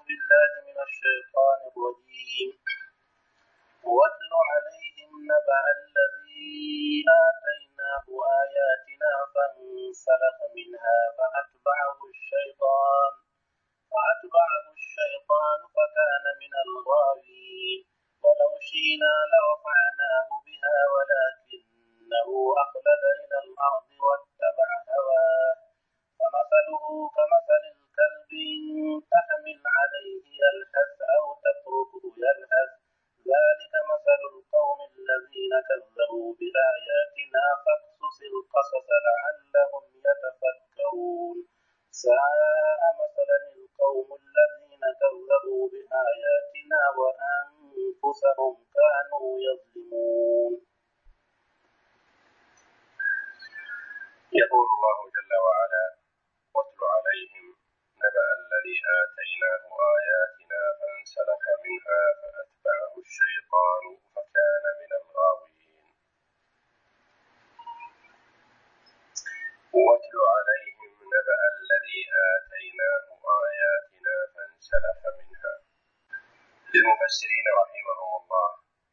بالله من الشيطان الرجيم. واتل عليهم نبأ الذي آتيناه آياتنا فانسلخ منها فأتبعه الشيطان فكان من الغاوين. ولو شئنا لرفعناه بها ولكنه أخلد إلى الأرض واتبع هواه فمثله كمثل الكلب إن تحمل عليه يلهث أو تتركه يلهث ذلك مثل القوم الذين كذبوا بآياتنا فاقصص القصص لعلهم يتفكرون. ساء مثلا القوم الذين كذبوا بآياتنا وأنفسهم كانوا يظلمون. يقول الله جل وعلا: واتل عليهم نبأ الذي آتيناه آياتنا فانسلخ منها فأتبعه الشيطان فكان من الغاوين. واتل عليهم نبأ الذي آتيناه آياتنا فانسلخ منها. للمفسرين رحمهم الله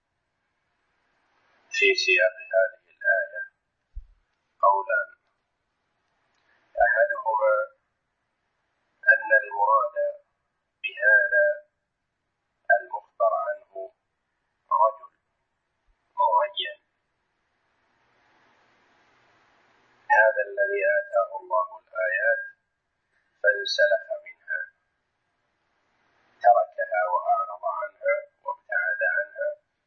في سياق هذه الآية قولان: أحدهما أن المراد بهذا المخبر عنه رجل معين، هذا الذي آتاه الله الآيات فانسلخ منها، تركها وأعرض عنها وابتعد عنها،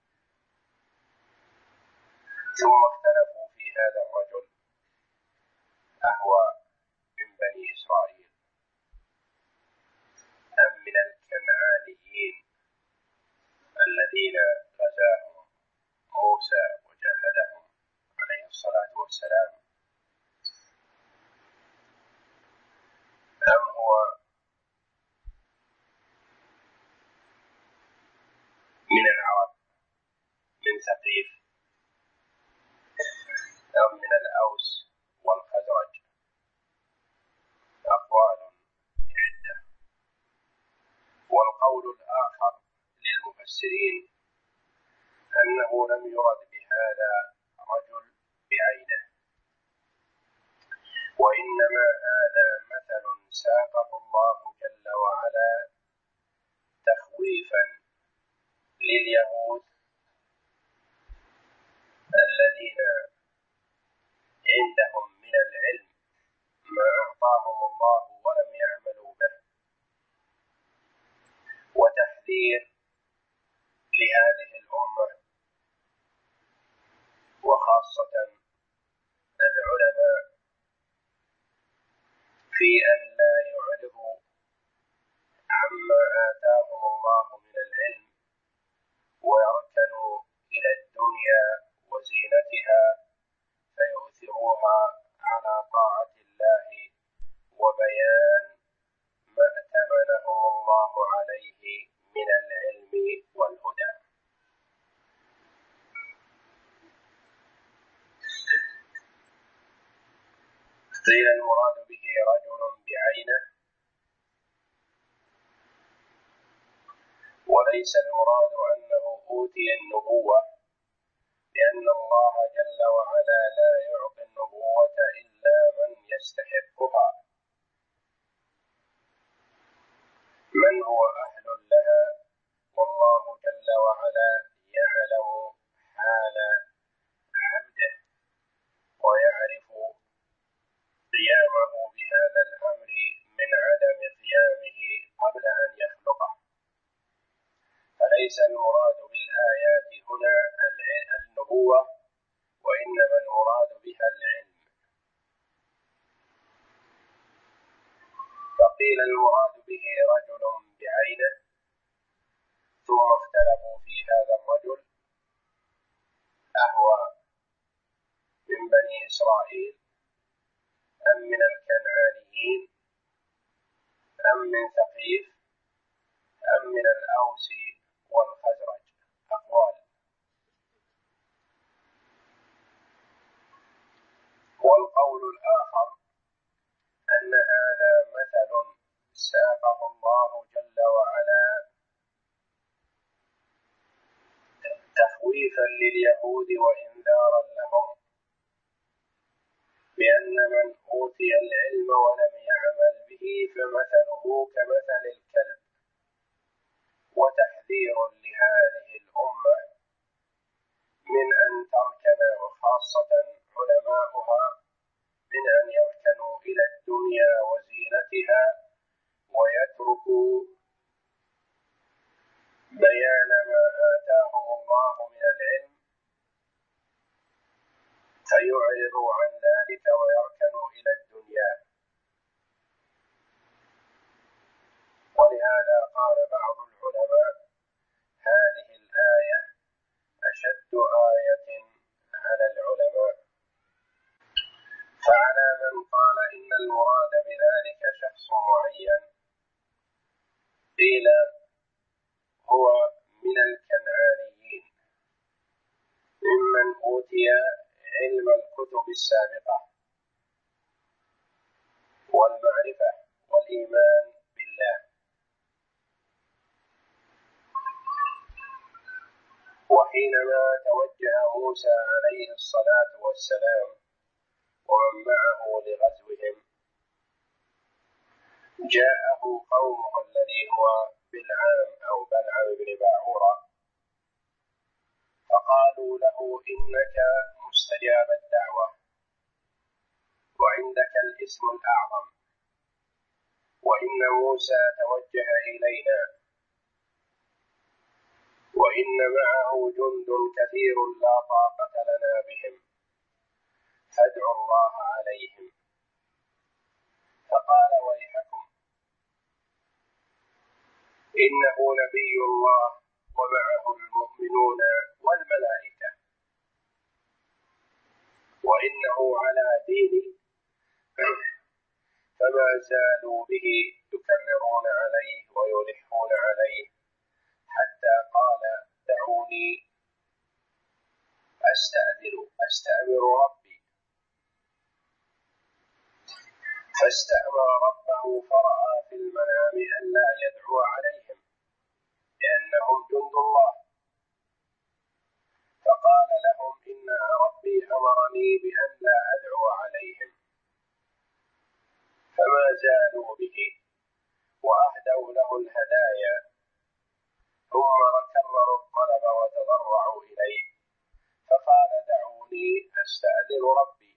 ثم اختلفوا في هذا الرجل أهو من بني إسرائيل أم من الكنعانيين الذين غزاهم موسى وجاهدهم عليه الصلاة والسلام، أم هو من العرب من ثقيف أم من الأوس والخزرج. أقوال عدة. والقول الآخر للمفسرين أنه لم يرد بهذا رجل بعينه، وإنما هذا مثل ساقه الله جل وعلا تخويفا لليهود الذين عندهم من العلم ما أعطاهم الله ولم يعملوا به، وتحذير لهذه الأمة وخاصة العلماء في أن لا يعرضوا عما آتاهم الله من العلم ويركنوا إلى الدنيا وزينتها فيؤثروها على طاعة الله وبيان ما ائتمنهم الله عليه من العلم والهدى. قيل المراد به رجل بعينه، وليس المراد أنه أوتي النبوة، لأن الله جل وعلا لا يعطي النبوة إلا من يستحقها، من هو أهل لها، والله جل وعلا يعلم حال عبده ويعرف قيامه بهذا الأمر من عدم قيامه قبل أن يخلقه. فليس المراد بالآيات هنا النبوة، وإنما المراد بها العلم. فقيل المراد به رجل بعينه، ثم اختلفوا في هذا الرجل أهو من بني إسرائيل أم من الكنعانيين أم من ثقيف أم من الأوس والخزرج. أقوال. والقول الآخر أن هذا مثل ساق تخويفا لليهود وإنذارا لهم بأن من أوتي العلم ولم يعمل به فمثله كمثل الكلب، وتحذير لهذه الأمة من أن تركن، وخاصة علماؤها، من أن يركنوا إلى الدنيا وزينتها ويتركوا بيان ما آتاهم الله من العلم، فيعرضوا عن ذلك ويركنوا إلى الدنيا. ولهذا قال بعض العلماء: هذه الآية أشد آية على العلماء. فعلى من قال إن المراد بذلك شخص معين، قيل هو من الكنعانيين ممن أوتي علم الكتب السابقة والمعرفة والإيمان بالله. وحينما توجه موسى عليه الصلاة والسلام ومن معه لغزوهم، جاءه قومه الذي هو بلعام أو بلعام بن باعورة، فقالوا له: إنك مستجاب الدعوة، وعندك الاسم الأعظم، وإن موسى توجه إلينا، وإن معه جند كثير لا طاقة لنا بهم، فادعوا الله عليهم. فقال: ويحكم، إنه نبي الله ومعه المؤمنون والملائكة، وإنه على ديني، فما زالوا به يكررون عليه ويلحون عليه، حتى قال: دعوني أستأمر ربي. فاستأمر ربه، فرأى في المنام أن لا يدعو عليهم لأنهم جند الله، فقال لهم: إن ربي أمرني بأن لا أدعو عليهم. فما زالوا به وأهدوا له الهدايا، ثم كرروا الطلب وتضرعوا إليه، فقال: دعوني أستأذن ربي.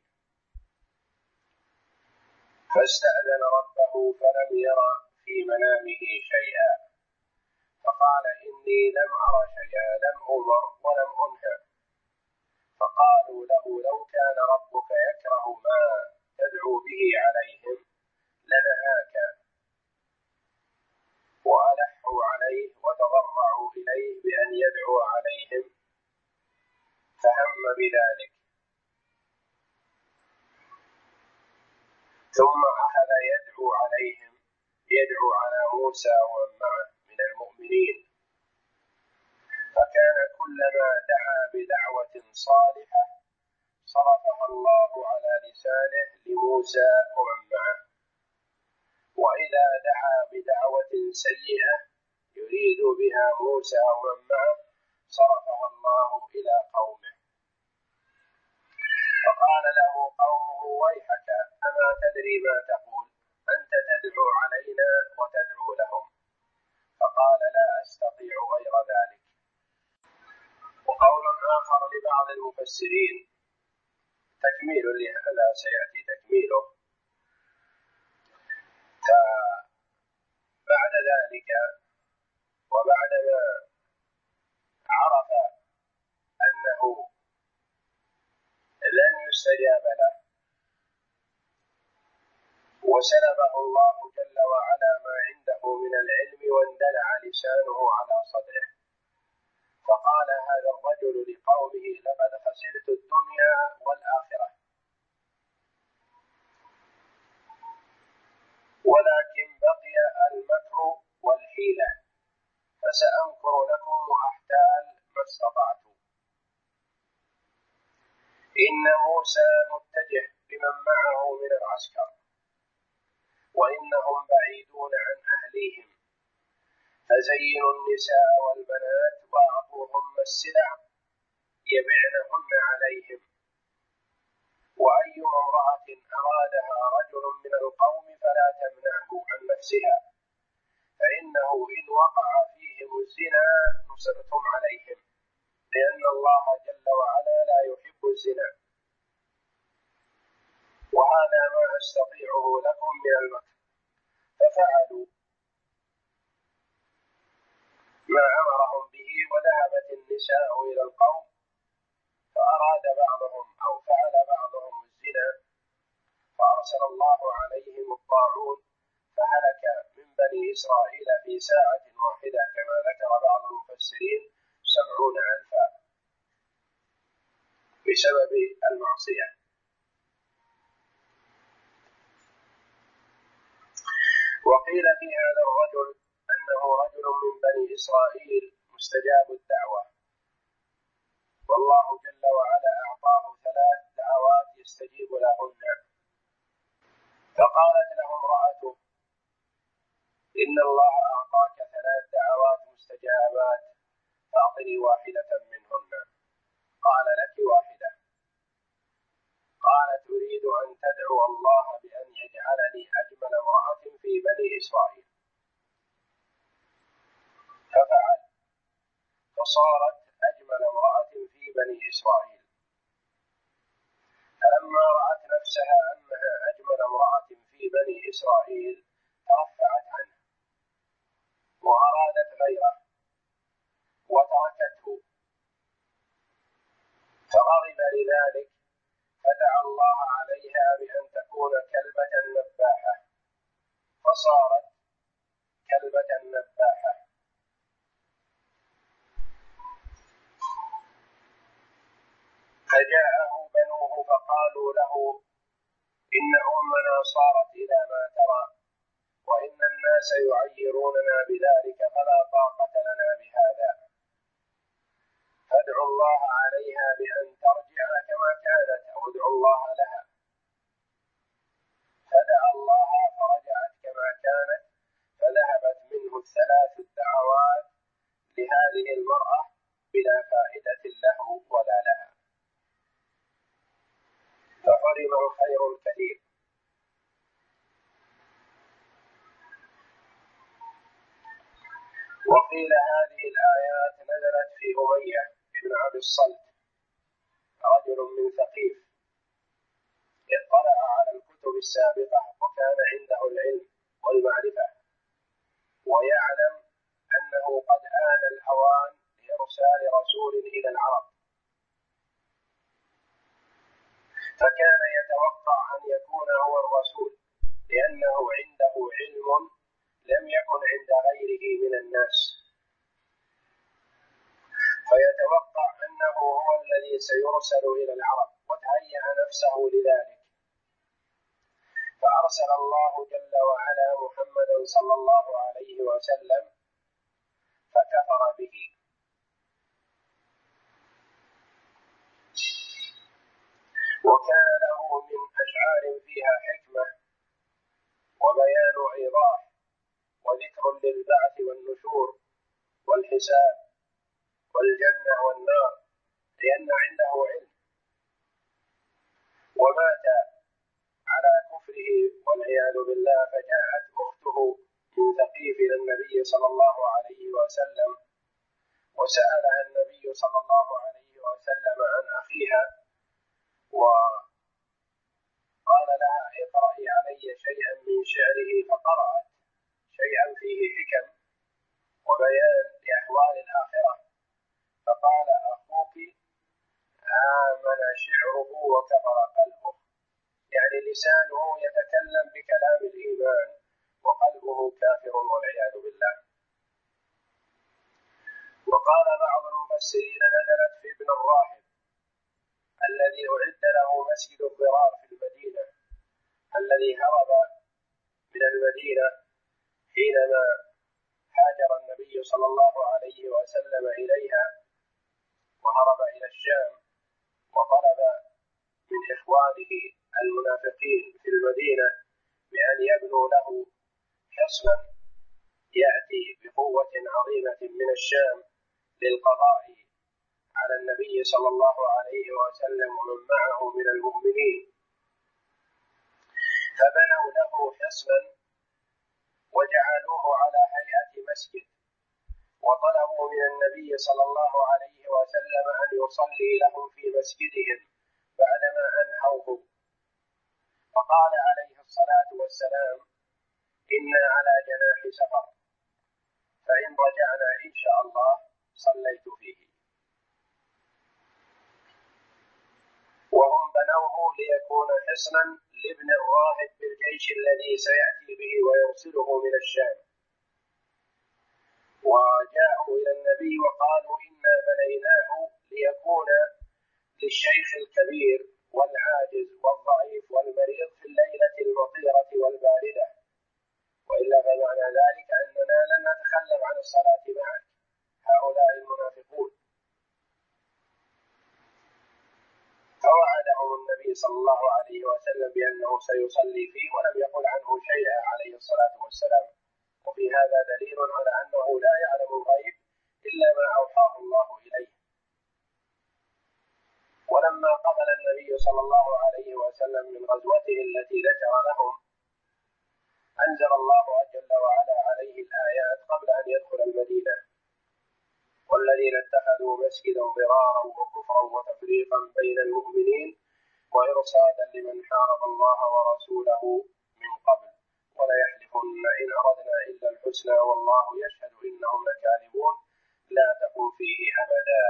فاستأذن ربه فلم ير في منامه شيئا، فقال: إني لم أر شيئا، لم أمر ولم أنهى. فقالوا له: لو كان ربك يكره ما تدعو به عليهم لنهاك. وألحوا عليه وتضرعوا إليه بأن يدعو عليهم، فهم بذلك، ثم أخذ يدعو عليهم، يدعو على موسى ومن معه من المؤمنين، فكان كلما دعا بدعوة صالحة صرفها الله على لسانه لموسى ومن معه، وإذا دعا بدعوة سيئة يريد بها موسى ومن معه صرفها الله إلى قومه. فقال له قومه: ويحك، أما تدري ما تقول؟ أنت تدعو علينا وتدعو لهم. فقال: لا أستطيع غير ذلك. وقول آخر لبعض المفسرين تكميل لهذا سيأتي تكميله. فبعد ذلك وبعدما عرف أنه لن يستجاب له وسلبه الله جل وعلا ما عنده من العلم واندلع لسانه على صدره، فقال هذا الرجل لقومه: لقد خسرت الدنيا والآخرة، ولكن بقي المكر والحيلة، فسأمكر لكم وأحتال ما استطعت. إن موسى متجه بمن معه من العسكر، وإنهم بعيدون عن أهليهم، فزينوا النساء والبنات وأعطوهن السلع يبعنهن عليهم. وأيما امرأة أرادها رجل من القوم فلا تمنعه عن نفسها، فإنه إن وقع فيهم الزنا نصرتم عليهم، لأن الله جل وعلا لا يحب الزنا. وهذا ما أستطيعه لكم من المكر. ففعلوا ما أمرهم به، وذهبت النساء إلى القوم، فأراد بعضهم أو فعل بعضهم الزنا، فأرسل الله عليهم الطاعون، فهلك من بني إسرائيل في ساعة واحدة كما ذكر بعض المفسرين 70,000 بسبب المعصية. وقيل في هذا الرجل أنه رجل من بني إسرائيل مستجاب الدعوة، والله جل وعلا أعطاه 3 دعوات يستجيب لهن. فقالت له امرأته: إن الله أعطاك 3 دعوات مستجابات، فأعطني واحدة منهن. قال: لك واحدة. قالت: أريد أن تدعو الله بأن يجعلني أجمل امرأة في بني إسرائيل. ففعل، فصارت أجمل امرأة في بني إسرائيل. فلما رأت نفسها أنها أجمل امرأة في بني إسرائيل ترفعت عنه وأرادت غيره وتركته، فغضب لذلك، فدعا الله عليها بأن تكون كلبة نباحة، فصارت كلبة نباحة. فجاءه بنوه فقالوا له: إن أمنا صارت إلى ما ترى، وإن الناس يعيروننا بذلك، فلا طاقة لنا بهذا، فادعوا الله عليها بأن ترجع كما كانت، أو ادعوا الله لها. فدعا الله فرجعت كما كانت، فذهبت منه 3 دعوات لهذه المرأة بلا فائدة له ولا لها، فحرم الخير الكثير. وقيل هذه الآيات نزلت في أمية بن عبد الصلت، رجل من ثقيف اطلع على الكتب السابقة، وكان عنده العلم والمعرفة، ويعلم أنه قد آن الأوان لإرسال رسول إلى العرب، فكان يتوقع أن يكون هو الرسول، لأنه عنده علم لم يكن عند غيره من الناس، فيتوقع أنه هو الذي سيرسل إلى العرب، وتهيأ نفسه لذلك. فأرسل الله جل وعلا محمدا صلى الله عليه وسلم، فكفر به. وكان له من أشعار فيها حكمة وبيان إيضاح وذكر للبعث والنشور والحساب والجنة والنار، لأن عنده علم. ومات على كفره والعياذ بالله، فجاءت أخته من ثقيف إلى النبي صلى الله عليه وسلم، وسألها النبي صلى الله عليه وسلم عن أخيها، وقال لها: اقرأي علي شيئا من شعره، فقرأت شيئا فيه حكم وبيان لأحوال الآخرة، فقال: أخوك آمن شعره وكفر قلبه، يعني لسانه يتكلم بكلام الإيمان وقلبه كافر والعياذ بالله. وقال بعض المفسرين نزلت في ابن الراهب الذي أعد له مسجد الضرار في المدينة، الذي هرب من المدينة حينما هاجر النبي صلى الله عليه وسلم إليها، وهرب إلى الشام، وطلب من إخوانه المنافقين في المدينة بأن يبنوا له حصنا يأتي بقوة عظيمة من الشام للقضاء على النبي صلى الله عليه وسلم ومن معه من المؤمنين، فبنوا له حصنا وجعلوه على هيئة مسجد، وطلبوا من النبي صلى الله عليه وسلم أن يصلي لهم في مسجدهم بعدما أنهوه، فقال عليه الصلاة والسلام: إنا على جناح سفر، فإن رجعنا إن شاء الله صليت فيه. وهم بنوه ليكون حصنا لابن الراهب بالجيش الذي سيأتي به ويرسله من الشام. وجاءوا إلى النبي وقالوا: إنا بنيناه ليكون للشيخ الكبير والعاجز والضعيف والمريض في الليلة المطيرة والباردة، وإلا فمعنى ذلك أننا لن نتخلف عن الصلاة معك، هؤلاء المنافقون. فوعدهم النبي صلى الله عليه وسلم بأنه سيصلي فيه، ولم يقل عنه شيئا عليه الصلاة والسلام. وفي هذا دليل على أنه لا يعلم الغيب إلا ما أوحاه الله إليه. ولما قبل النبي صلى الله عليه وسلم من غزوته التي ذكر لهم، أنزل الله جل وعلا عليه الآيات قبل أن يدخل المدينة: والذين اتخذوا مسجدا ضرارا وكفرا وتفريقا بين المؤمنين وإرصادا لمن حارب الله ورسوله من قبل وليحلفن إن أردنا إلا الحسنى والله يشهد إنهم لكاذبون لا تقم فيه أبدا.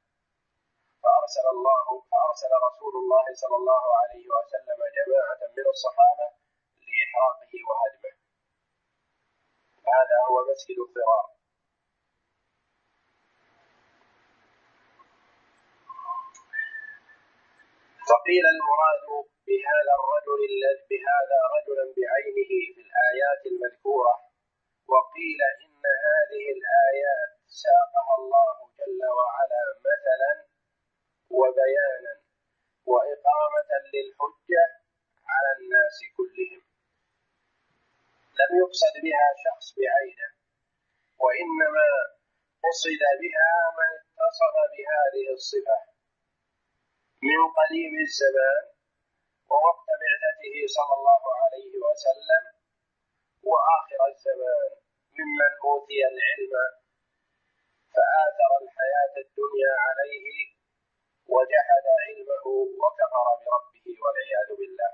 فأرسل رسول الله صلى الله عليه وسلم جماعة من الصحابة لإحراقه وهدمه. هذا هو مسجد الضرار. فقيل المراد بهذا رجلا بعينه في الآيات المذكورة، وقيل إن هذه الآيات ساقها الله جل وعلا مثلا وبيانا وإقامة للحجة على الناس كلهم، لم يقصد بها شخص بعينه، وإنما قصد بها من اتصف بهذه الصفة من قديم الزمان ووقت بعثته صلى الله عليه وسلم وآخر الزمان ممن أوتي العلم فآثر الحياة الدنيا عليه وجحد علمه وكفر بربه والعياذ بالله.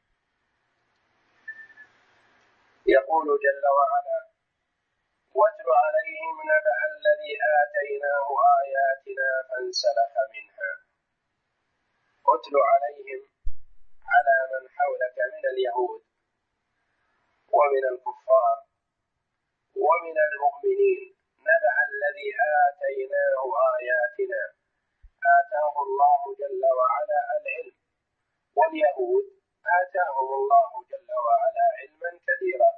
يقول جل وعلا: واتل عليهم نبأ الذي آتيناه آياتنا فانسلخ منها. اتل عليهم على من حولك من اليهود ومن الكفار ومن المؤمنين نبأ الذي آتيناه آياتنا. آتاه الله جل وعلا العلم، واليهود آتاهم الله جل وعلا علما كثيرا،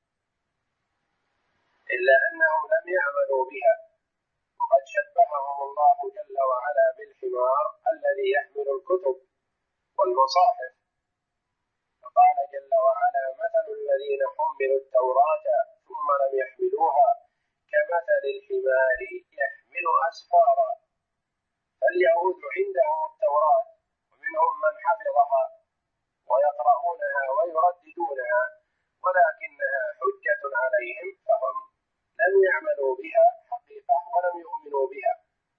إلا أنهم لم يعملوا بها، وقد شبههم الله جل وعلا بالحمار الذي يحمل الكتب والمصاحف، فقال جل وعلا: مثل الذين حملوا التوراة ثم لم يحملوها كمثل الحمار يحمل أسفارا. فاليهود عندهم التوراة ومنهم من حفظها ويقرؤونها ويرددونها، ولكنها حجة عليهم، فهم لم يعملوا بها حقيقة ولم يؤمنوا بها.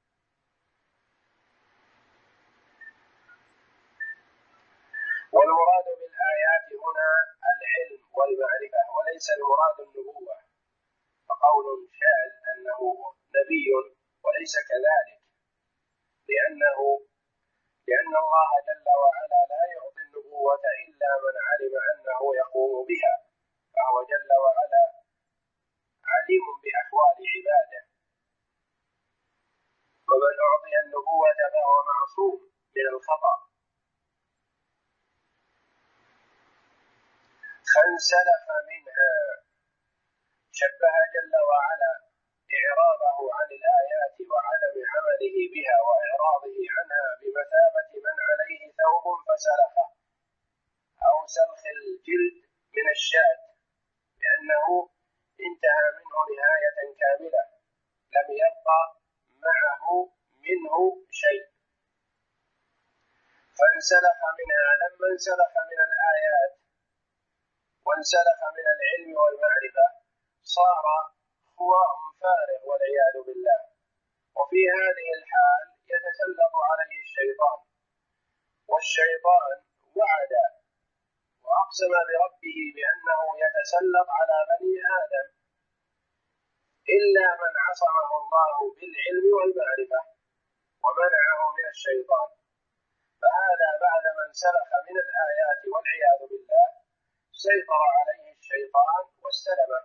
والمراد بالآيات هنا العلم والمعرفة، وليس المراد النبوة، فقول شاذ أنه نبي وليس كذلك، لأن الله جل وعلا لا يعطي النبوة إلا من علم أنه يقوم بها، فهو جل وعلا عليم بأحوال عباده، ومن أعطي النبوة فهو معصوم من الخطأ. فانسلخ منها، شبه جل وعلا إعراضه عن الآيات وعدم عمله بها وإعراضه عنها بمثابة من عليه ثوب فسلخه، أو سلخ الجلد من الشاة، لأنه انتهى منه نهاية كاملة، لم يبقى معه منه شيء. من سلف من الآيات وانسلخ من العلم والمعرفة صار خواء فارغ والعياذ بالله. وفي هذه الحال يتسلط عليه الشيطان، والشيطان وعد وأقسم بربه بأنه يتسلط على بني آدم إلا من عصمه الله بالعلم والمعرفة ومنعه من الشيطان. فهذا بعد من سلخ من الآيات والعياذ بالله سيطر عليه الشيطان واستلمه،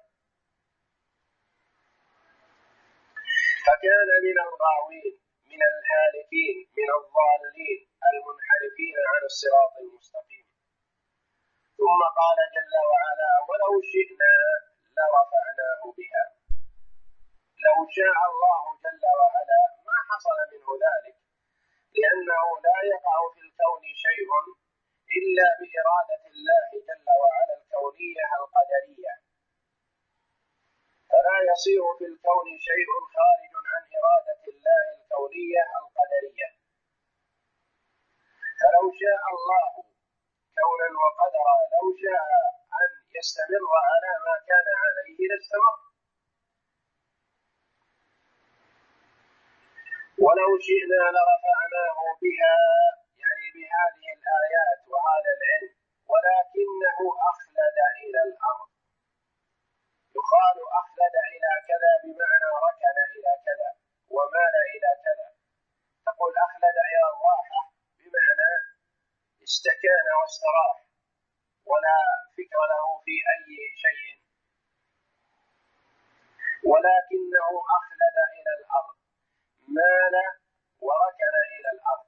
فكان من الغاوين من الهالكين من الضالين المنحرفين عن الصراط المستقيم. ثم قال جل وعلا: ولو شئنا لرفعناه بها. لو شاء الله جل وعلا ما حصل منه ذلك، لأنه لا يقع في الكون شيء إلا بإرادة الله جل وعلا الكونية القدرية، فلا يصير في الكون شيء خارج عن إرادة الله الكونية القدرية. فلو شاء الله كونا وقدرا لو شاء أن يستمر على ما كان عليه لاستمر. ولو شئنا لرفعناه بها، يعني بهذه الآيات وهذا العلم، ولكنه أخلد إلى الأرض. يقال أخلد إلى كذا بمعنى ركن إلى كذا ومال إلى كذا. تقول أخلد إلى الراحة بمعنى استكان واستراح ولا فكر له في أي شيء. ولكنه أخلد إلى الأرض، مال وركن إلى الأرض.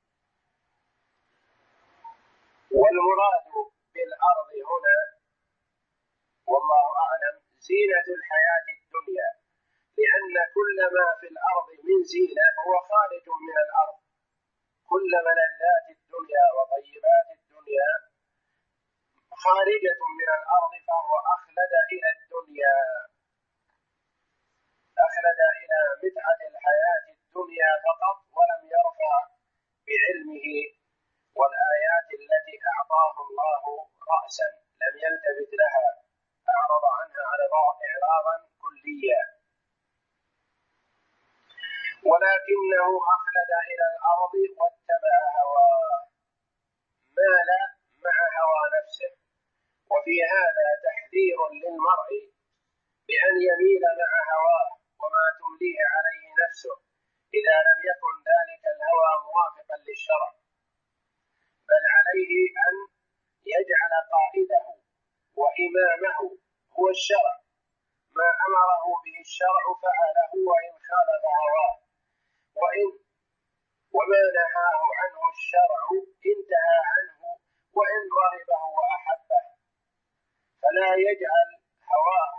والمراد بالأرض هنا والله أعلم زينة الحياة الدنيا، لأن كل ما في الأرض من زينة هو خارج من الأرض. كل ملذات الدنيا وطيبات الدنيا خارجة من الأرض، فهو أخلد إلى الدنيا، أخلد إلى متعة الحياة الدنيا فقط، ولم يرفع بعلمه والآيات التي أعطاه الله رأسا، لم يلتفت لها، أعرض عنها إعراضا كليا. ولكنه أخلد إلى الأرض واتبع هواه، مال مع هوى نفسه. وفي هذا تحذير للمرء بأن يميل مع هواه وما تمليه عليه نفسه إذا لم يكن ذلك الهوى موافقا للشرع، بل عليه أن يجعل قائده وإمامه هو الشرع. ما أمره به الشرع فعله، وإن خالف هواه، وما نهاه عنه الشرع انتهى عنه، وإن رغبه وأحبه. فلا يجعل هواه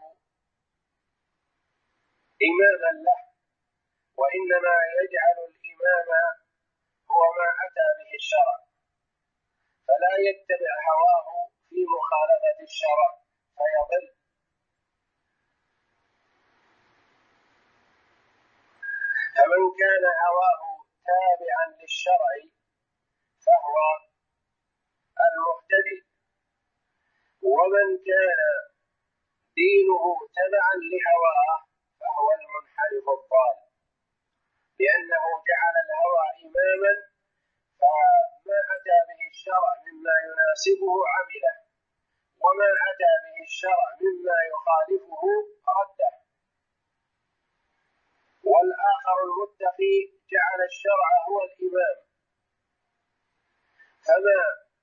إماما له، وإنما يجعل الإمام هو ما أتى به الشرع، فلا يتبع هواه في مخالفة الشرع فيضل. فمن كان هواه تابعا للشرع فهو المهتدي، ومن كان دينه تبعا لهواه فهو المنحرف الضال، لأنه جعل الهوى إماما، فما أتى به الشرع مما يناسبه عمله، وما أتى به الشرع مما يخالفه رده. والآخر المتقي جعل الشرع هو الإمام، فما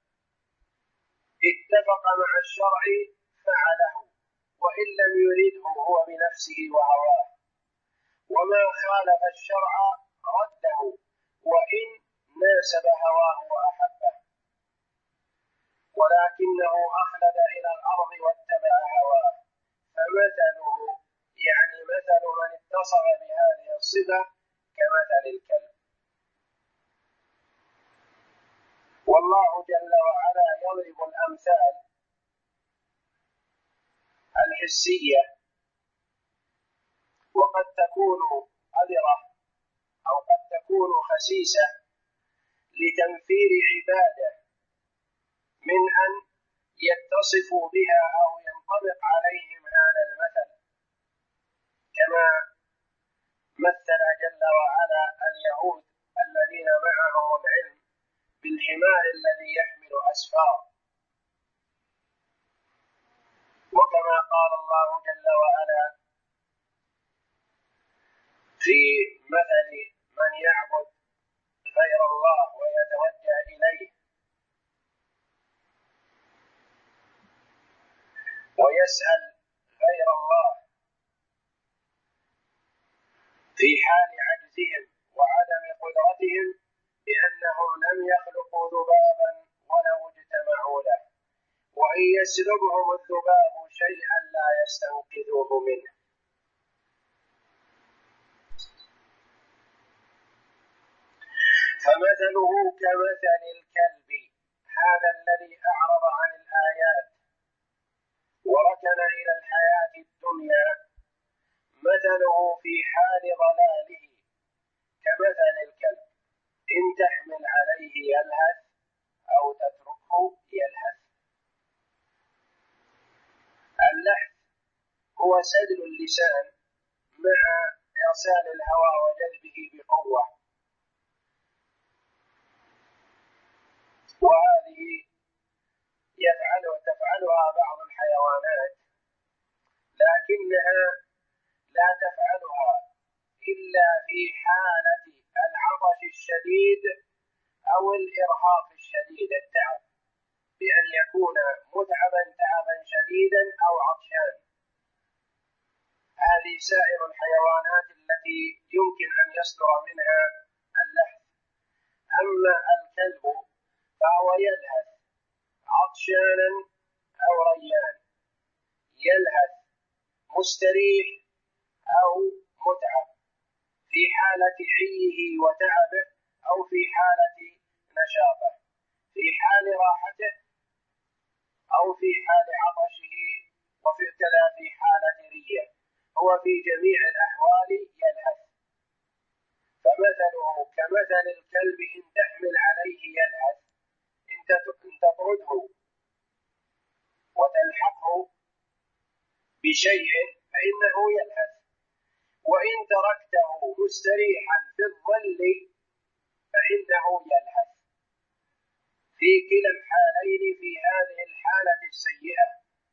اتفق مع الشرع فعله، وإن لم يرده هو بنفسه وهواه، وما خالف الشرع رده وإن ناسب هواه وأحبه. ولكنه أخلد إلى الأرض واتبع هواه، فمثله يعني مثل من اتصف بهذه الصفة كمثل الكلب. والله جل وعلا يضرب الأمثال الحسية، وقد تكون قذرة أو قد تكون خسيسة لتنفير عباده من أن يتصفوا بها أو ينطبق عليهم هذا المثل، كما مثل جل وعلا اليهود الذين معهم العلم بالحمار الذي يحمل أسفار، وكما قال الله جل وعلا في مثل من يعبد غير الله ويتوجه إليه ويسأل غير الله في حال عجزهم وعدم قدرتهم بأنهم لم يخلقوا ذبابا ولو اجتمعوا له، وإن يسلبهم الذباب شيئا لا يستنقذوه منه. فمثله كمثل الكلب هذا الذي أعرض عن الآيات وركن إلى الحياة الدنيا، مثله في حال ضلاله كمثل الكلب، إن تحمل عليه يلهث أو تتركه يلهث. اللهث هو سدل اللسان مع إرسال الهواء وجذبه بقوة، وهذه تفعلها بعض الحيوانات، لكنها لا تفعلها إلا في حالة العطش الشديد أو الإرهاق الشديد، التعب، بأن يكون متعبا تعبا شديدا أو عطشان. هذه سائر الحيوانات التي يمكن أن يصدر منها اللهث. أما الكلب فهو يلهث عطشانا أو ريان، يلهث مستريح أو متعب، في حالة عيه وتعبه أو في حالة نشاطه، في حال راحته أو في حال عطشه، وفي كذا في حالة ريه، هو في جميع الأحوال يلهث. فمثله كمثل الكلب إن تحمل عليه يلهث، إن تطرده وتلحقه بشيء فإنه يلهث، وإن تركته مستريحا في الظل فإنه يلهث. في كلا الحالين في هذه الحالة السيئة.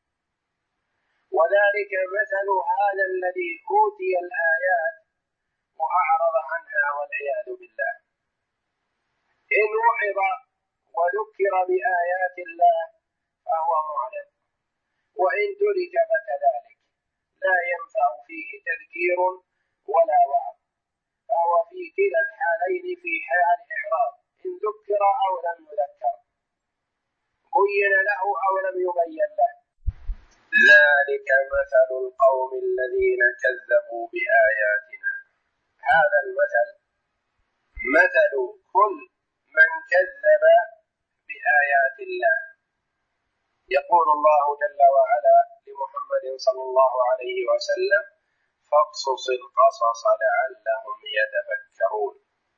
وذلك مثل هذا الذي أوتي الآيات وأعرض عنها والعياذ بالله. إن وعظ وذكر بآيات الله فهو معرض، وإن ترك فكذلك، لا ينفع فيه تذكير ولا وعظ، فهو في كلا الحالين في حال إعراض، إن ذكر أو لم يذكر، بين له أو لم يبين له. ذلك مثل القوم الذين كذبوا بآياتنا. هذا المثل مثل كل من كذب بآيات الله. يقول الله جل وعلا لمحمد صلى الله عليه وسلم: فاقصص القصص لعلهم يتفكرون.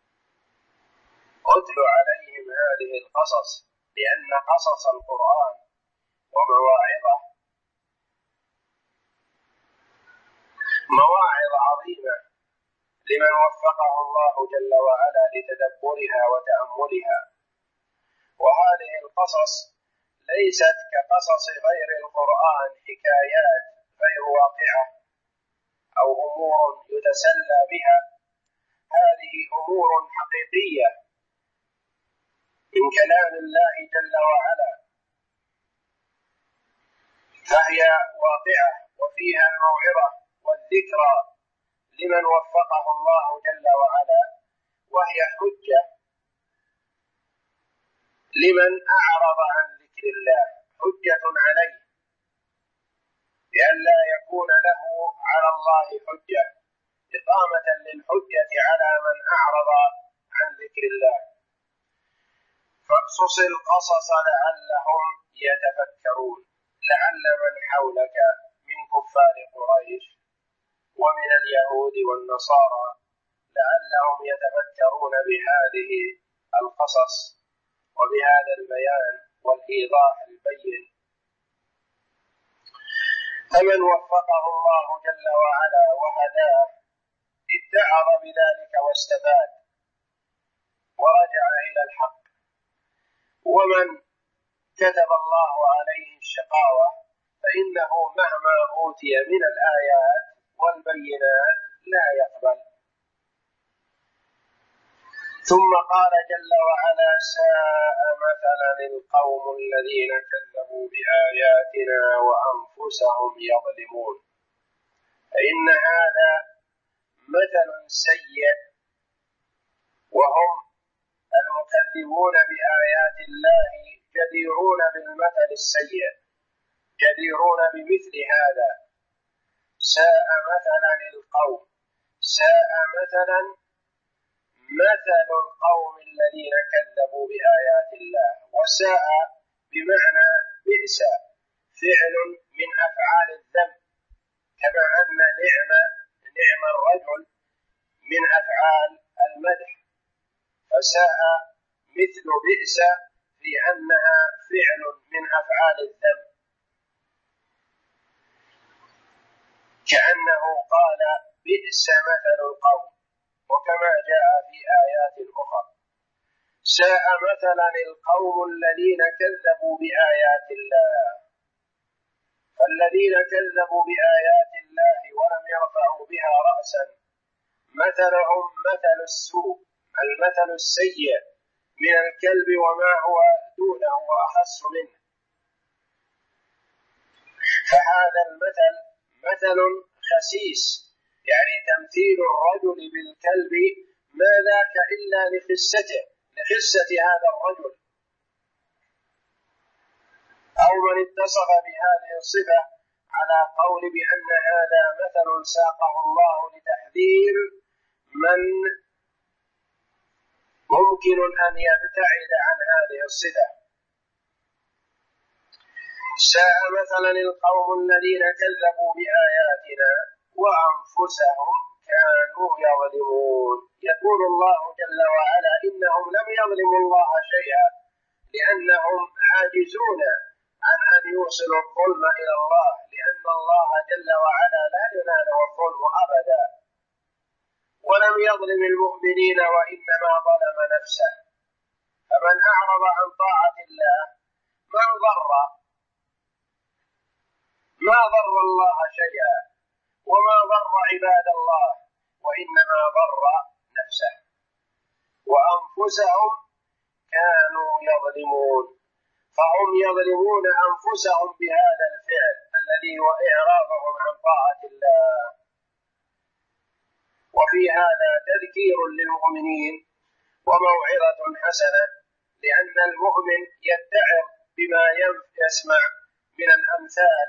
اتل عليهم هذه القصص، لأن قصص القرآن ومواعظه مواعظ عظيمة لمن وفقه الله جل وعلا لتدبرها وتأملها. وهذه القصص ليست كقصص غير القرآن حكايات غير واقعة أو أمور يتسلى بها، هذه أمور حقيقية من كلام الله جل وعلا، فهي واقعة وفيها الموعظة والذكرى لمن وفقه الله جل وعلا، وهي حجة لمن أعرض عن ذكر الله، حجة عليه، لأن لا يكون له على الله حجة، إقامة للحجة على من أعرض عن ذكر الله. فاقصص القصص لعلهم يتفكرون، لعل من حولك من كفار قريش ومن اليهود والنصارى لعلهم يتفكرون بهذه القصص وبهذا البيان والإيضاح البين. فمن وفقه الله جل وعلا وهداه اتعظ بذلك واستفاد ورجع إلى الحق، ومن كتب الله عليه الشقاوة فإنه مهما أوتي من الآيات والبينات لا يقبل. ثم قال جل وعلا: ساء مثلا القوم الذين كذبوا بآياتنا وأنفسهم يظلمون. فإن هذا مثل سيء، وهم المكذبون بآيات الله جديرون بالمثل السيء، جديرون بمثل هذا. ساء مثلا القوم، ساء مثلا مثل القوم الذين كذبوا بآيات الله. وساء بمعنى بئس، فعل من أفعال الذم، كما أن نعم الرجل من أفعال المدح، فساء مثل بئس في أنها فعل من أفعال الذم، كأنه قال بئس مثل القوم، وكما جاء في آيات أخرى: ساء مثلا القوم الذين كذبوا بآيات الله. فالذين كذبوا بآيات الله ولم يرفعوا بها رأسا مثلهم مثل السوء، المثل السيء من الكلب وما هو دونه وأخص منه. فهذا المثل مثل خسيس، يعني تمثيل الرجل بالكلب ما ذاك إلا لخسة هذا الرجل، أو من اتصف بهذه الصفة على قول بأن هذا مثل ساقه الله لتحذير من ممكن أن يبتعد عن هذه الصفة. ساء مثلا القوم الذين كذبوا بآياتنا وأنفسهم كانوا يظلمون. يقول الله جل وعلا: إنهم لم يظلموا الله شيئا، لأنهم عاجزون عن أن يوصلوا الظلم إلى الله، لأن الله جل وعلا لا يناله الظلم أبدا. ولم يظلم المؤمنين وإنما ظلم نفسه. فمن أعرض عن طاعة الله ما ضر الله شيئا، وما ضر عباد الله، وإنما ضر نفسه. وأنفسهم كانوا يظلمون، فهم يظلمون أنفسهم بهذا الفعل الذي هو إعراضهم عن طاعة الله. وفي هذا تذكير للمؤمنين وموعظة حسنة، لأن المؤمن يتعظ بما يسمع من الأمثال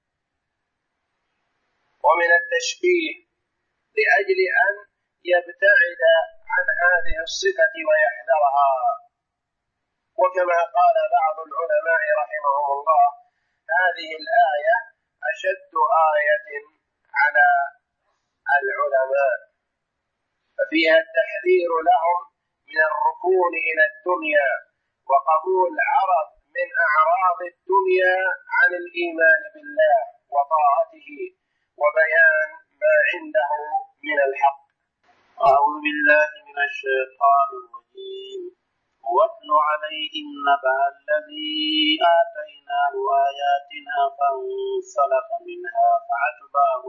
ومن التشبيه لأجل أن يبتعد عن هذه الصفة ويحذرها. وكما قال بعض العلماء رحمهم الله: هذه الآية أشد آية على العلماء، ففيها التحذير لهم من الركون إلى الدنيا وقبول عرض من أعراض الدنيا عن الإيمان بالله وطاعته وبيان ما عنده من الحق. أعوذ بالله من الشيطان الرجيم. واتل عليهم نبأ الذي آتيناه آياتنا فانسلخ منها فأتبعه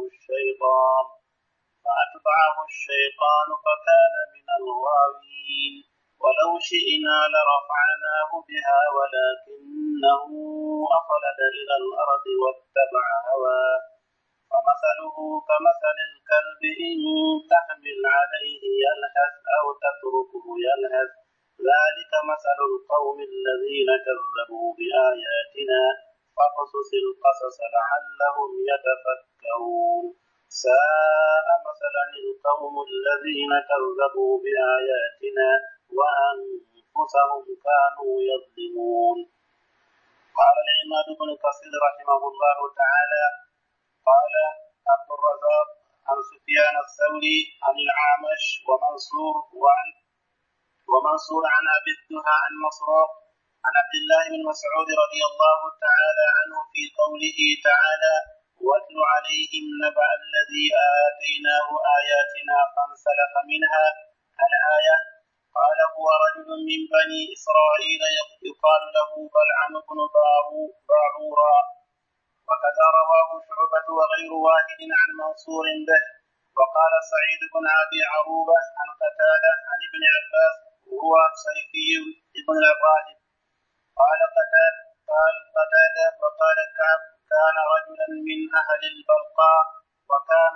الشيطان فكان من الغاوين. ولو شئنا لرفعناه بها ولكنه أخلد إلى الأرض واتبع هواه، فمثله كمثل الكلب إن تحمل عليه يلهث أو تتركه يلهث، ذلك مثل القوم الذين كذبوا بآياتنا فاقصص القصص لعلهم يتفكرون. ساء مثلا القوم الذين كذبوا بآياتنا وأنفسهم كانوا يظلمون. قال العماد بن كثير رحمه الله تعالى: قال عبد الرزاق عن سفيان الثوري عن الأعمش ومنصور عن أبي الدهى عن مسروق عن عبد الله بن مسعود رضي الله تعالى عنه في قوله تعالى: واتل عليهم نبأ الذي آتيناه آياتنا فانسلخ منها الآية. قال: هو رجل من بني إسرائيل يقال له بلعم بن باعورا. وكذا رواه شعبة وغير واحد عن منصور به. وقال سعيد بن أبي عروبة عن قتادة عن ابن عباس وهو صيفي ابن الراهب. قال قتادة وقال كعب: كان رجلا من أهل البلقاء وكان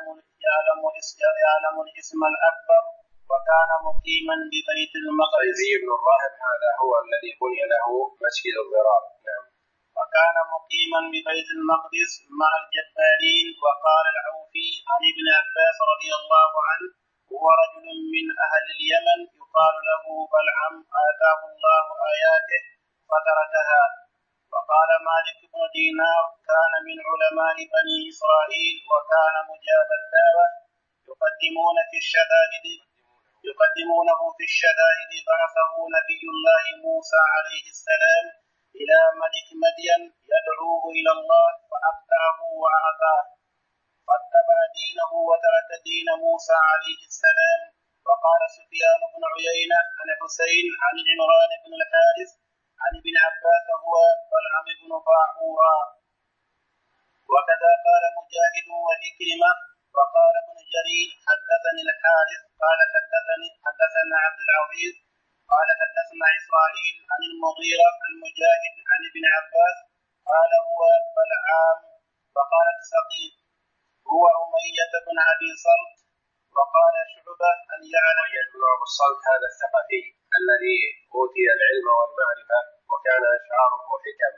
يعلم الاسم الأكبر وكان مقيما ببيت المقدس. صيفي بن الراهب هذا هو الذي بني له مسجد الضرار. نعم. وكان مقيما ببيت المقدس مع الجبارين. وقال العوفي عن ابن عباس رضي الله عنه: هو رجل من أهل اليمن يقال له بلعم آتاه الله آياته فتركها. وقال مالك بن دينار: كان من علماء بني إسرائيل وكان مجاب الدعوة يقدمونه في الشدائد. بعثه نبي الله موسى عليه السلام إلى ملك مدين يدعوه إلى الله فأقطعه وأعطاه، فاتبع دينه وترك دين موسى عليه السلام. وقال سفيان بن عيينة عن حسين عن عمران بن الحارث عن ابن عباس: هو بلعم بن باعورا. وكذا قال مجاهد وإكرمة. وقال ابن جرير: حدثني الحارث قال حدثنا عبد العزيز قال حدثنا إسرائيل عن المغيرة عن مجاهد عن ابن عباس قال: هو بلعام. فقالت سقيف: هو أمية بن أبي صلت. وقال شعبة أن يعلم أمية بن أبي صلت هذا الثقفي الذي أوتي العلم والمعرفة وكان أشعاره حكم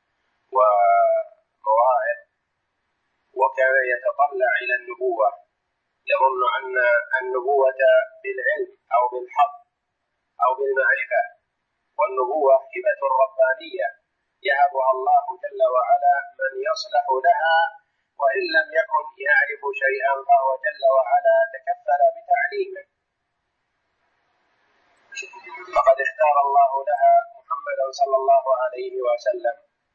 ومواعظ، وكان يتطلع إلى النبوة، يظن أن النبوة بالعلم أو بالحظ أو بالمعرفة، والنبوة هبة ربانية يهبها الله جل وعلا من يصلح لها، وإن لم يكن يعرف شيئا فهو جل وعلا تكفل بتعليمه. فقد اختار الله لها محمدا صلى الله عليه وسلم.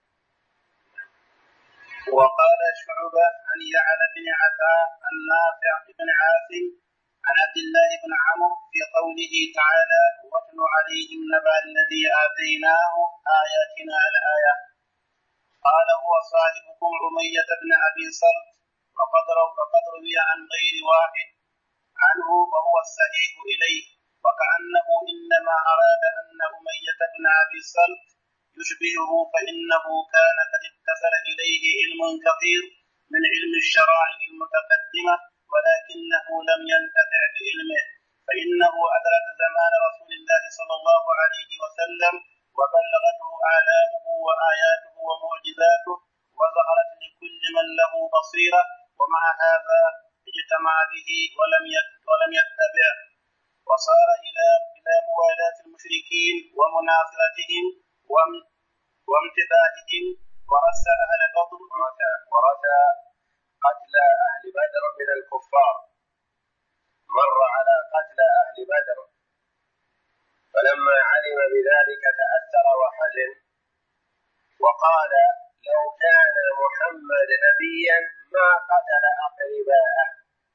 وقال شعبة عن يعلى بن عطاء عن نافع بن عاصم عن عبد الله بن عمرو في قوله تعالى: واتل عليهم نبأ الذي آتيناه آياتنا الآية. قال: هو صاحبكم أمية بن أبي صلت. وقد روي عن غير واحد عنه وهو الصحيح إليه، وكأنه إنما أراد أن أمية بن أبي صلت يشبهه، فإنه كان قد اتصل إليه علم كثير من علم الشرائع المتقدمة، ولكنه لم ينتفع بعلمه، فإنه أدرك زمان رسول الله صلى الله عليه وسلم وبلغته آلامه وآياته ومعجزاته وظهرت لكل من له بصيرة، ومع هذا اجتمع به ولم يتبعه، وصار إلى موالاة المشركين ومناصرتهم وامتدادهم، ورث أهل بدر ورث قتل أهل بدر من الكفار. مر على قتل أهل بدر، فلما علم بذلك تأثر وحزن وقال: لو كان محمد نبيا ما قتل أقرباءه.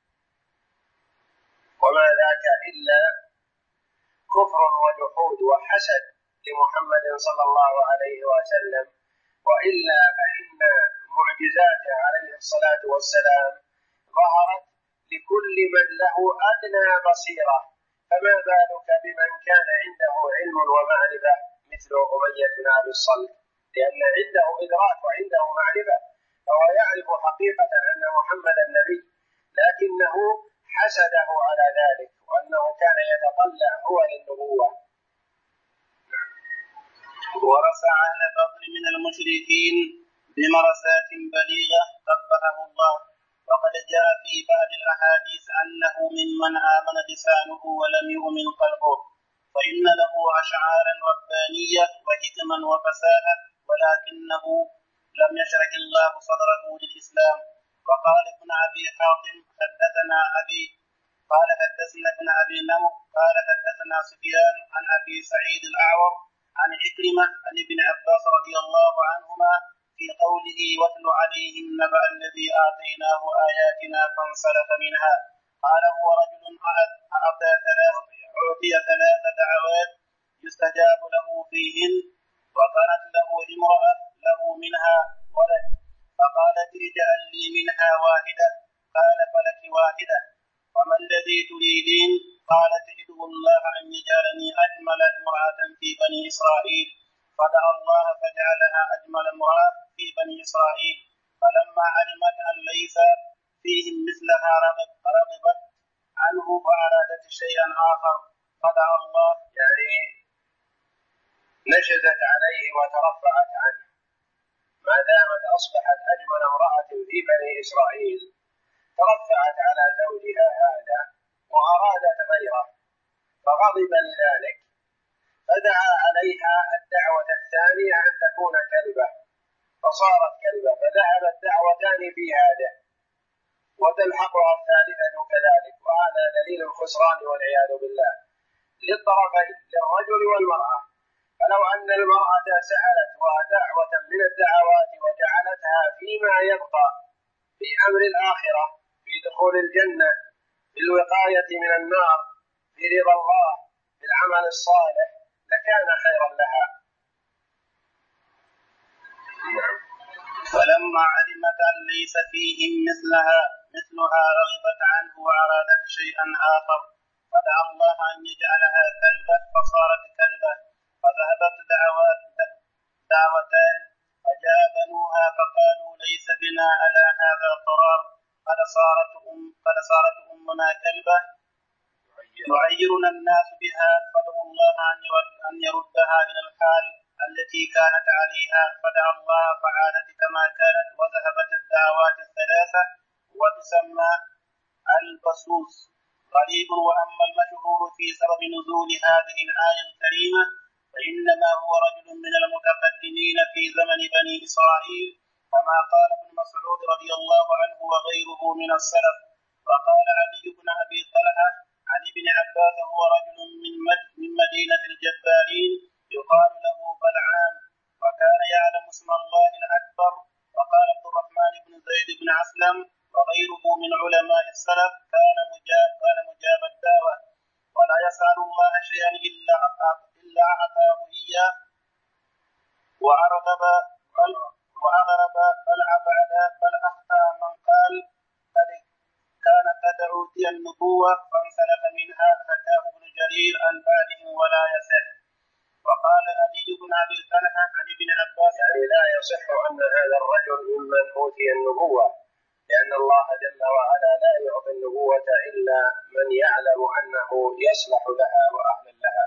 وما ذاك إلا كفر وجحود وحسد لمحمد صلى الله عليه وسلم، وإلا فإن معجزاته عليه الصلاة والسلام ظهرت لكل من له أدنى بصيرة، فما بالك بمن كان عنده علم ومعرفة مثل أمية بن أبي الصلت، لأن عنده إدراك وعنده معرفة، فهو يعرف حقيقة أن محمد النبي، لكنه حسده على ذلك وأنه كان يتطلع هو للنبوة. ورث أهل بدر من المشركين بمرثات بليغة قبحه الله. وقد جاء في بعض الأحاديث أنه ممن آمن لسانه ولم يؤمن قلبه، فإن له أشعارا ربانية وحكما وفساحة، ولكنه لم يشرح الله صدره للإسلام. وقال ابن أبي حاتم: حدثنا أبي قال حدثنا ابن أبي نمر قال حدثنا سفيان عن أبي سعيد الأعور عن عكرمة عن ابن عباس رضي الله عنهما في قوله واتل عليهم نبأ الذي آتيناه آياتنا فانسلخ منها قال هو رجل أعطي ثلاث دعوات يستجاب له فيهن وكانت له امرأة له منها ولد فقالت اجعل لي منها واحدة قال فلك واحدة وما الذي تريدين قالت ادعو الله أن يجعلني أجمل امرأة في بني إسرائيل فدعا الله فجعلها أجمل امرأة في بني إسرائيل فلما علمت أن ليس فيهم مثلها رغبت عنه وأرادت شيئا آخر فدعا الله يعني نشدت عليه وترفعت عنه ما دامت أصبحت أجمل امرأة في بني إسرائيل ترفعت على زوجها هذا وأرادت غيره فغضب لذلك فدعا عليها الدعوة الثانية أن تكون كلبة فصارت كلبة فذهبت دعوتان في هذا وتلحقها الثالثة كذلك وهذا دليل الخسران والعياذ بالله للطرفين للرجل والمرأة. فلو أن المرأة سألت دعوة من الدعوات وجعلتها فيما يبقى في أمر الآخرة في دخول الجنة في الوقاية من النار في رضا الله في العمل الصالح لكان خيرا لها. فلما علمت أن ليس فيهم مثلها رغبت عنه وأرادت شيئا آخر فدعا الله أن يجعلها كلبة فصارت كلبة فذهبت دعوتان فجابنوها فقالوا ليس بنا على هذا قرار قد صارت أمنا كلبة يعيرنا الناس بها فدعوا الله أن يردها إلى الحال التي كانت عليها فدعا الله فعادت كما كانت وذهبت الدعوات الثلاثة وتسمى البسوس. غريب. وأما المشهور في سبب نزول هذه الآية الكريمة فإنما هو رجل من المتقدمين في زمن بني إسرائيل كما قال ابن مسعود رضي الله عنه وغيره من السلف. وقال علي بن أبي طلحة عن ابن عباس هو رجل من مدينة الجبارين يقال له بلعام وكان يعلم اسم الله الأكبر. وقال عبد الرحمن بن زيد بن أسلم وغيره من علماء السلف كان مجاب الدعوة ولا يسأل الله شيئا إلا أعطاه إياه وأغرب بل أبعد بل أخطأ من قال قد أوتي النبوة فانسلخ منها حكاه ابن جرير عن بعده ولا يصح. وقال علي بن أبي طلحة عن ابن عباس يعني لا يصح أن هذا الرجل ممن أوتي النبوة لأن الله جل وعلا لا يعطي النبوة إلا من يعلم أنه يصلح لها وأهل لها.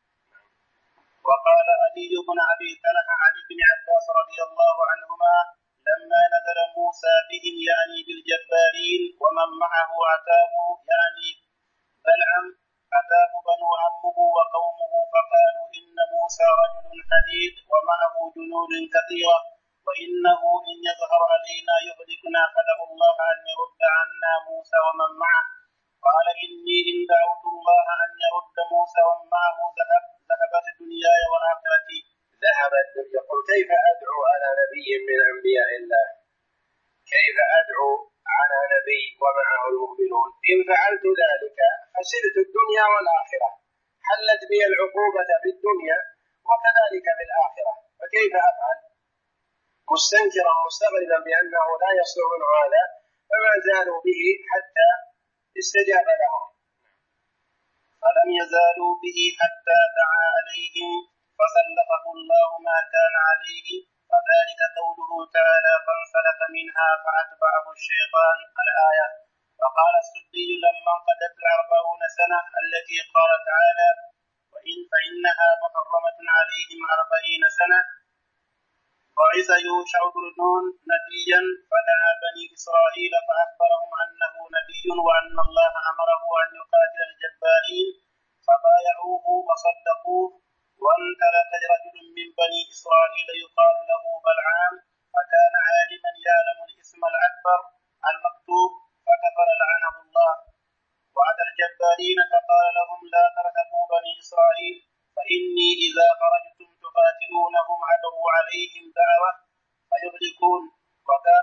وقال علي بن أبي طلحة عن ابن عباس رضي الله عنهما لما نزل موسى بهم يعني بالجبارين ومن معه أتاه يعني بلعم أتاه بنو عمه وقومه فقالوا إن موسى رجل حديد ومعه جنود كثيرة وإنه إن يظهر علينا يهلكنا فدعوا الله أن يرد عنا موسى ومن معه. قال إني إن دعوت الله أن يرد موسى ومن معه ذهبت دنياي وآخرتي. يقول كيف أدعو على نبي من أنبياء الله؟ كيف أدعو على نبي ومعه المؤمنون؟ إن فعلت ذلك خسرت الدنيا والآخرة حلت بي العقوبة في الدنيا وكذلك في الآخرة فكيف أفعل؟ مستنكرا مستغربا بأنه لا يصلح من هذا فما زالوا به حتى استجاب لهم. فلم يزالوا به حتى دعا عليهم فسلخه الله ما كان عليه فذلك قوله تعالى فانسلخ منها فأتبعه الشيطان الآية. وقال السدي لما انقضت 40 سنة التي قال تعالى فإنها محرمة عليهم 40 سنة بعث يوشع بن نون نبيا فدعا بني إسرائيل فأخبرهم أنه نبي وأن الله أمره أن يقاتل الجبارين فبايعوه وصدقوه. وانطلق رجل من بني إسرائيل يقال له بلعام فكان عالما يعلم الاسم الأكبر المكتوب فكفر لعنه الله. وأتى الجبارين فقال لهم لا ترهبوا بني إسرائيل فإني إذا خرجتم يقاتلونهم عدوا عليهم دعوة فيهلكون وكان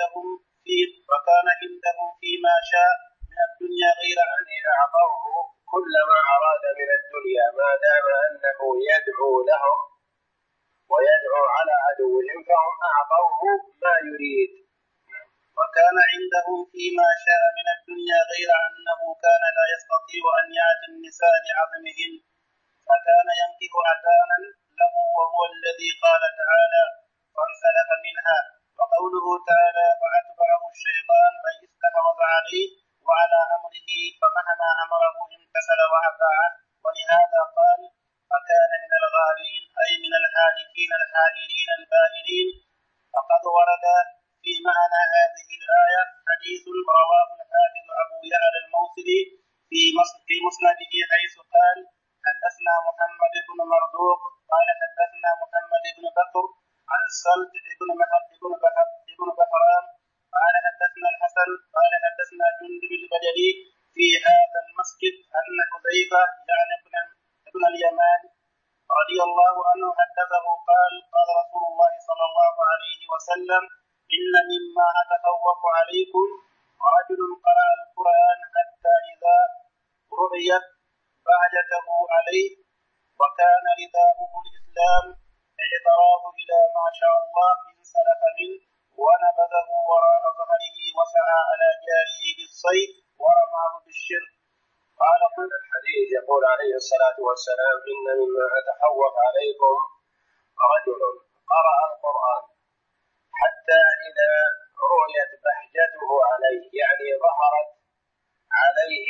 عندهم فيما شاء من الدنيا غير أن أعطوه كل ما أراد من الدنيا ما دام أنه يدعو لهم ويدعو على عدوهم فهم أعطوه ما يريد. وكان عندهم فيما شاء من الدنيا غير أنه كان لا يستطيع أن يأتي النساء لعظمهن فكان ينكح أتانا له وهو الذي قال تعالى فانسلخ منها. وقوله تعالى فأتبعه الشيطان أي استحوذ عليه وعلى أمره فمهما أمره امتثل وأطاعه. ولهذا قال فكان من الغاوين أي من الهالكين الحائرين البائرين. فقد ورد في معنى هذه الآية حديث رواه الحافظ أبو يعلى الموصلي في مسنده حيث قال حدثنا محمد بن مرزوق قال حدثنا محمد بن بكر عن السلط بن بحرام قال حدثنا الحسن قال حدثنا جندب البجلي في هذا المسجد أن حذيفة يعني ابن اليمان رضي الله عنه حدثه قال قال رسول الله صلى الله عليه وسلم إن مما أتخوف عليكم رجل قرأ القرآن حتى إذا رؤيت بهجته عليه وكان رداؤه الإسلام اعتراه إلى ما شاء الله انسلخ منه ونبذه وراء ظهره وسعى على جاره بالصيد ورماه بالشرك. قال هذا الحديث يقول عليه الصلاة والسلام إن مما أتخوف عليكم رجل قرأ القرآن حتى إذا رؤيت بهجته عليه يعني ظهرت عليه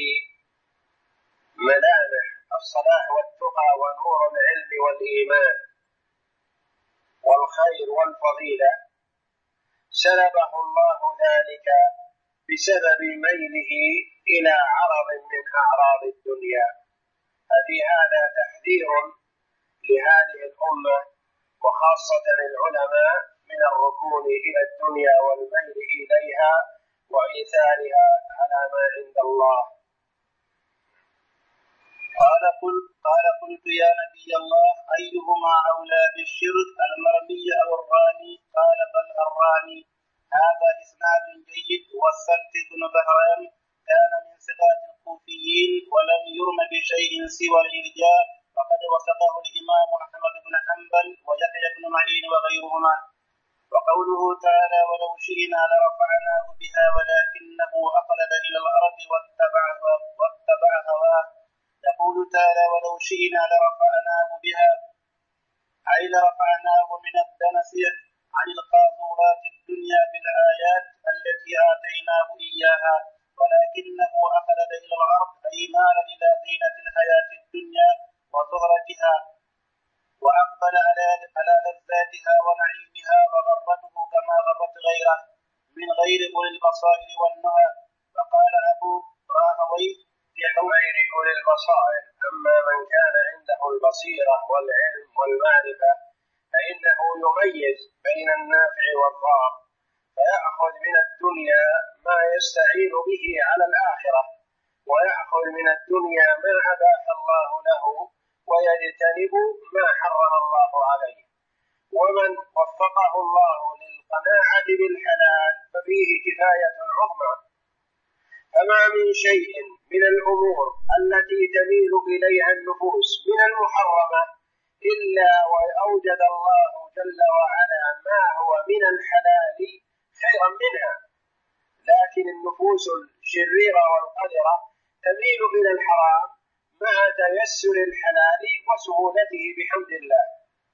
ملامح الصلاح والتقى ونور العلم والإيمان والخير والفضيلة سلبه الله ذلك بسبب ميله إلى عرض من أعراض الدنيا. ففي هذا تحذير لهذه الأمة وخاصة العلماء من الركون إلى الدنيا والميل إليها وإيثارها على ما عند الله. قال قلت يا نبي الله أيهما أولى بالشرك المرمي أو الرامي؟ قال بل الرامي. هذا إسناد جيد. والسلط بن بهرام كان من ثقات الكوفيين ولم يرم بشيء سوى الإرجاء وقد وثقه الإمام أحمد بن حنبل ويحيى بن معين وغيرهما. وقوله تعالى ولو شئنا لرفعناه بها ولكنه أخلد إلى الأرض واتبع هواه. يقول تعالى ولو شئنا لرفعناه بها أي لرفعناه من الدنس عن القاذورات الدنيا بالآيات التي آتيناه إياها ولكنه أخلد إلى الأرض أي مال إلى زينة الحياة الدنيا وزهرتها وأقبل على لذاتها ونعيمها وغرته كما غرت غيره من غير أولي البصائر والنهى. فقال أبو راهويه غير أولي البصائر. أما من كان عنده البصيرة والعلم والمعرفة فإنه يميز بين النافع والضار فيأخذ من الدنيا ما يستعين به على الآخرة ويأخذ من الدنيا ما أباح الله له ويجتنب ما حرم الله عليه. ومن وفقه الله للقناعة بالحلال ففيه كفاية عظمى. فما من شيء من الأمور التي تميل إليها النفوس من المحرمة إلا وأوجد الله جل وعلا ما هو من الحلال خيرا منها. لكن النفوس الشريرة والقذرة تميل إلى الحرام مع تيسر الحلال وسهولته بحمد الله.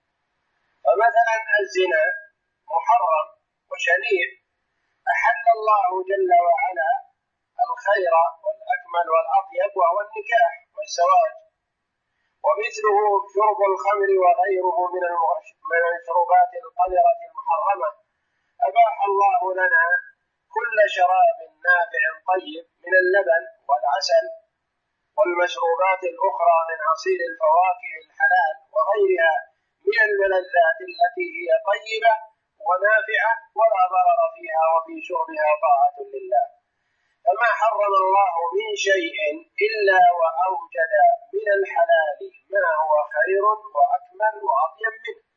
فمثلا الزنا محرم وشنيع أحل الله جل وعلا الخير والأكمل والأطيب وهو النكاح والزواج. ومثله شرب الخمر وغيره من المشروبات القذرة المحرمة أباح الله لنا كل شراب نافع طيب من اللبن والعسل والمشروبات الأخرى من عصير الفواكه الحلال وغيرها من الملذات التي هي طيبة ونافعة ولا ضرر فيها وفي شربها طاعة لله. فما حرم الله من شيء إلا وأوجد من الحلال ما هو خير وأكمل وأطيب منه.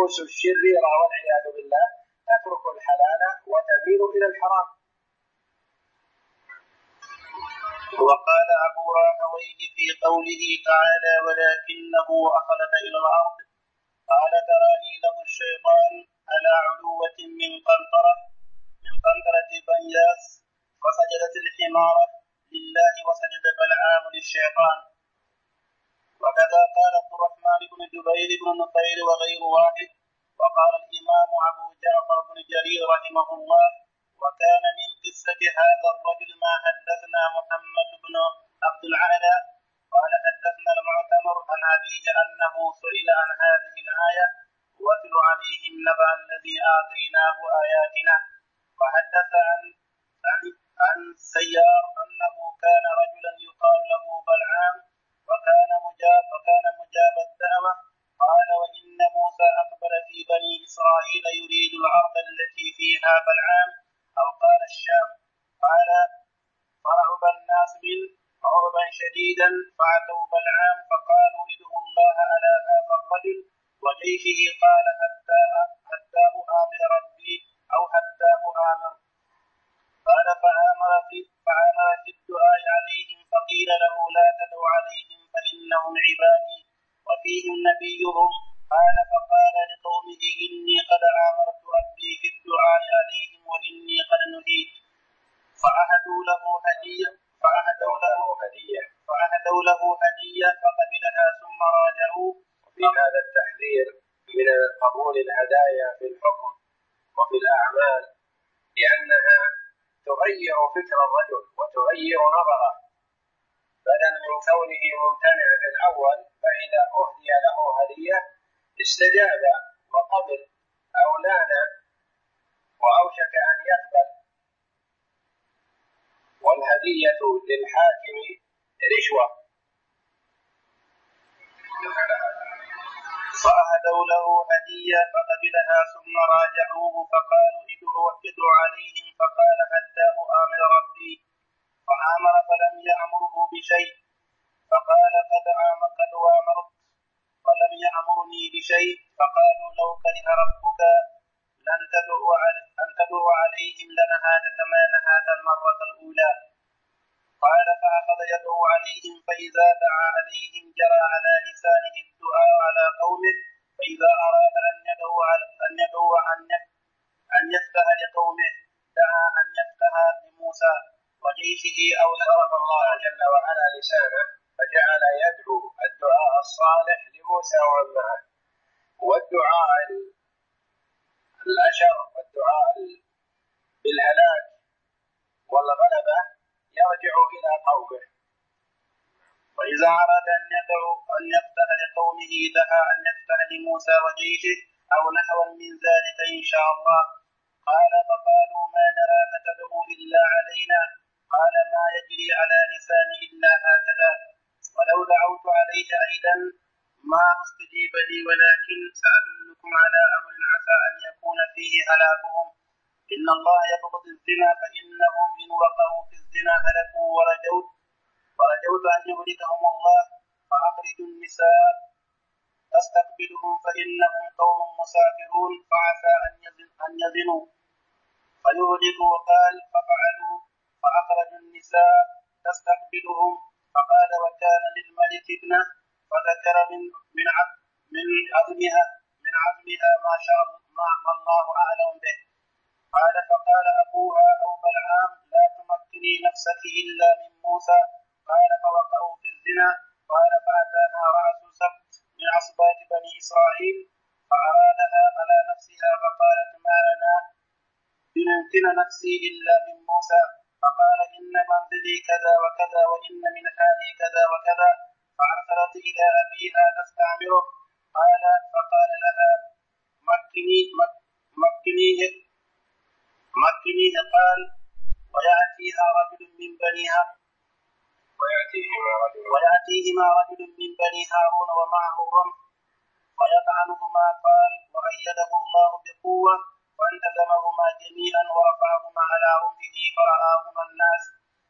النفوس الشريرة والعياذ بالله تترك الحلال وتميل إلى الحرام. وقال أبو راهويه في قوله تعالى ولكنه أخلد إلى الأرض قال تراني له الشيطان على علوة من قنطرة بنياس فسجدت الحمارة لله وسجد بلعام للشيطان. وكذا قال عبد الرحمن بن جبير بن نفير وغير واحد. وقال الإمام أبو جعفر بن جرير رحمه الله وكان من قصة هذا الرجل ما حدثنا محمد بن عبد العالى قال حدثنا المعتمر عن أبيه أنه سئل عن هذه الآية واتل عليهم نبأ الذي آتيناه آياتنا. وحدث عن سيار أنه كان رجلا يقال له بلعام وكان مجاب الدعوة. قال وإن موسى أقبل في بني إسرائيل يريد الأرض التي فيها بلعام أو قال الشام. قال فرعب الناس منه رعبا شديدا فأتوا بلعام فقالوا ادعوا الله على هذا الرجل وجيشه قال حتى أؤامر ربي أو حتى أؤامر. قال فآمر في الدعاء عليهم فقيل له لا تدع عليهم فإنهم عبادي وفيهم نبيهم. قال فقال لقومه إني قد آمرت ربي في الدعاء عليهم وإني قد نهيت. فأهدوا له هدية فقبلها ثم راجعوه. في هذا التحذير من قبول الهدايا في الحكم وفي الأعمال لأنها تغير فكر الرجل وتغير نظره بدلا من كونه ممتنع في الأول فإذا أهدي له هدية استجاب وقبل أو لان وأوشك أن يقبل. والهدية للحاكم رشوة. فأهدوا له هدية فقبلها ثم راجعوه فقالوا ادعوا عليهم فقال حتى أؤامر ربي. فآمر فلم يأمره بشيء فقال قد آمرت ولم يأمرني بشيء. فقالوا لو كره ربك أن تدعو عليهم لنهاك ما نهاك المرة الأولى. قال فأخذ يدعو عليهم فإذا دعا عليهم جرى على لسانه الدعاء على قومه. فإذا أراد أن يفتح لقومه دعا أن يفتح لموسى وجيشه أو ضرب الله جل وعلا لسانه فجعل يدعو الدعاء الصالح لموسى ومن معه. والدعاء الأشر والدعاء بالهلاك والغلبة يرجع إلى قومه. وإذا أراد أن يفتح لقومه دعا أن يفتح لموسى وجيشه أو نحو من ذلك إن شاء الله. قال فقالوا ما نراك تدعو إلا علينا. قال ما يجري على لساني إلا هكذا. ولو دعوت عليه أيضا ما استجيب لي ولكن سأدلكم على أمر عسى أن يكون فيه هلاكهم. إن الله يبغض الزنا فإنهم إن وقعوا في الزنا هلكوا ورجوت أن يهلكهم الله. فأخرجوا النساء تستقبلهم فإنهم قوم مسافرون فعسى أن يزنوا فيهلكوا. قال ففعلوا فأخرجوا النساء تستقبلهم. فقال وكان للملك ابنة فذكر من عظمها ما شاء الله أعلم به. قال فقال أبوها أو بلعام لا تمكني نفسك إلا من موسى. قال فوقعوا في الزنا. قال فأتاها رأس سبت من أصباط بني إسرائيل فأرادها على نفسها فقالت ما لنا بممكن نفسي إلا من موسى. فقال إن منزلي كذا وكذا وإن من حالي كذا وكذا. فأرسلت إلى أبيها تستعمره. قال فقال لها مكنيه. قال ويأتيهما رجل من بني هارون ومعه الرمح ويطعنهما. قال وأيده الله بقوة وانتزمهما جميعا ورفعهما على رمحه فرآهما الناس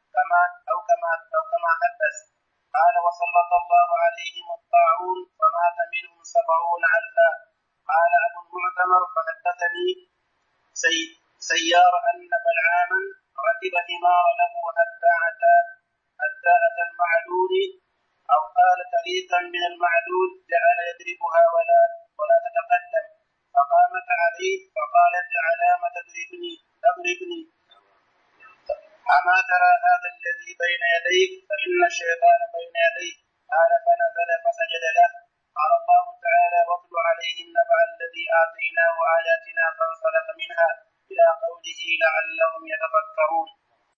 كما حدث. قال وسلط الله عليهم الطاعون فمات منهم 70,000. قال أبو المعتمر فحدثني سيار أن بلعاما ركب حمار له حتى أتى المعلول أو قال طريقا من المعلول جعل يضربها ولا تتقدم فقامت عليه فقالت على ما تضربني أما ترى هذا الذي بين يديك فإن الشيطان بين يديك قال فنزل فسجد له. قال الله تعالى واتل عليهم نبأ الذي آتيناه آياتنا فانسلخ منها إلى قوله لعلهم يتفكرون.